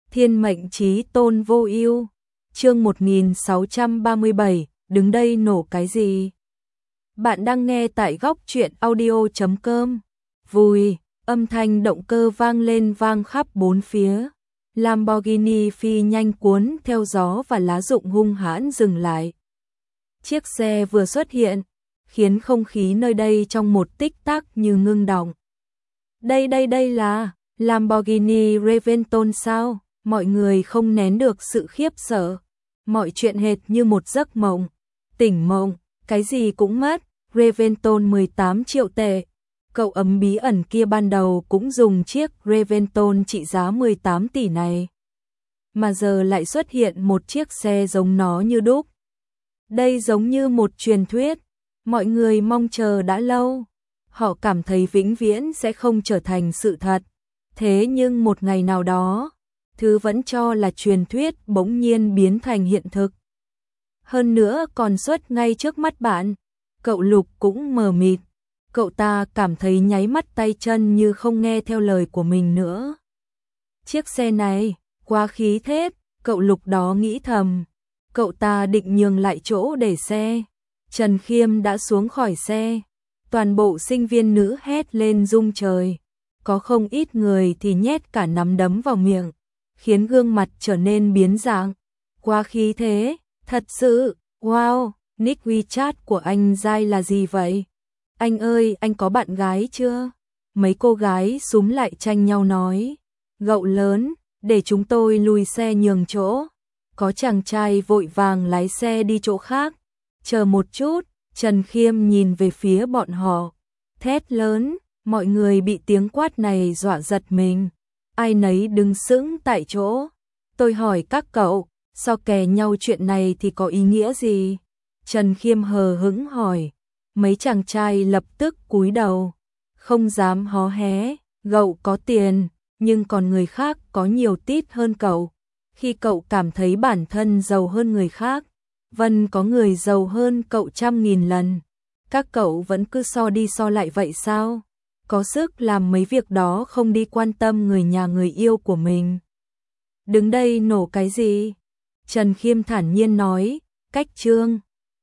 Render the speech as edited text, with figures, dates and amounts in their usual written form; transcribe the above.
Thiên mệnh chí tôn vô ưu. Chương 1637, đứng đây nổ cái gì? Bạn đang nghe tại góc truyện audio.com. Vùi, âm thanh động cơ vang lên vang khắp bốn phía. Lamborghini phi nhanh cuốn theo gió và lá rụng hung hãn dừng lại. Chiếc xe vừa xuất hiện, khiến không khí nơi đây trong một tích tắc như ngưng đọng. Đây là Lamborghini Reventon sao? Mọi người không nén được sự khiếp sợ. Mọi chuyện hệt như một giấc mộng. Tỉnh mộng, cái gì cũng mất. Reventon 18 triệu tệ. Cậu ấm bí ẩn kia ban đầu cũng dùng chiếc Reventon trị giá 18 tỷ này. Mà giờ lại xuất hiện một chiếc xe giống nó như đúc. Đây giống như một truyền thuyết. Mọi người mong chờ đã lâu. Họ cảm thấy vĩnh viễn sẽ không trở thành sự thật. Thế nhưng một ngày nào đó, thứ vẫn cho là truyền thuyết bỗng nhiên biến thành hiện thực. Hơn nữa còn xuất ngay trước mắt bạn. Cậu Lục cũng mờ mịt. Cậu ta cảm thấy nháy mắt tay chân như không nghe theo lời của mình nữa. Chiếc xe này, quá khí thế, cậu Lục đó nghĩ thầm. Cậu ta định nhường lại chỗ để xe. Trần Khiêm đã xuống khỏi xe. Toàn bộ sinh viên nữ hét lên rung trời. Có không ít người thì nhét cả nắm đấm vào miệng, khiến gương mặt trở nên biến dạng. Quá khí thế, thật sự, wow, nick WeChat của anh Giai là gì vậy? Anh ơi, anh có bạn gái chưa? Mấy cô gái xúm lại tranh nhau nói. Gậu lớn, để chúng tôi lùi xe nhường chỗ. Có chàng trai vội vàng lái xe đi chỗ khác. Chờ một chút, Trần Khiêm nhìn về phía bọn họ. Thét lớn, mọi người bị tiếng quát này dọa giật mình. Ai nấy đứng sững tại chỗ. Tôi hỏi các cậu, so kè nhau chuyện này thì có ý nghĩa gì? Trần Khiêm hờ hững hỏi. Mấy chàng trai lập tức cúi đầu. Không dám hó hé, cậu có tiền, nhưng còn người khác có nhiều tít hơn cậu. Khi cậu cảm thấy bản thân giàu hơn người khác, Vân có người giàu hơn cậu 100.000 lần. Các cậu vẫn cứ so đi so lại vậy sao? Có sức làm mấy việc đó không đi quan tâm người nhà người yêu của mình. Đứng đây nổ cái gì? Trần Khiêm thản nhiên nói, cách trương.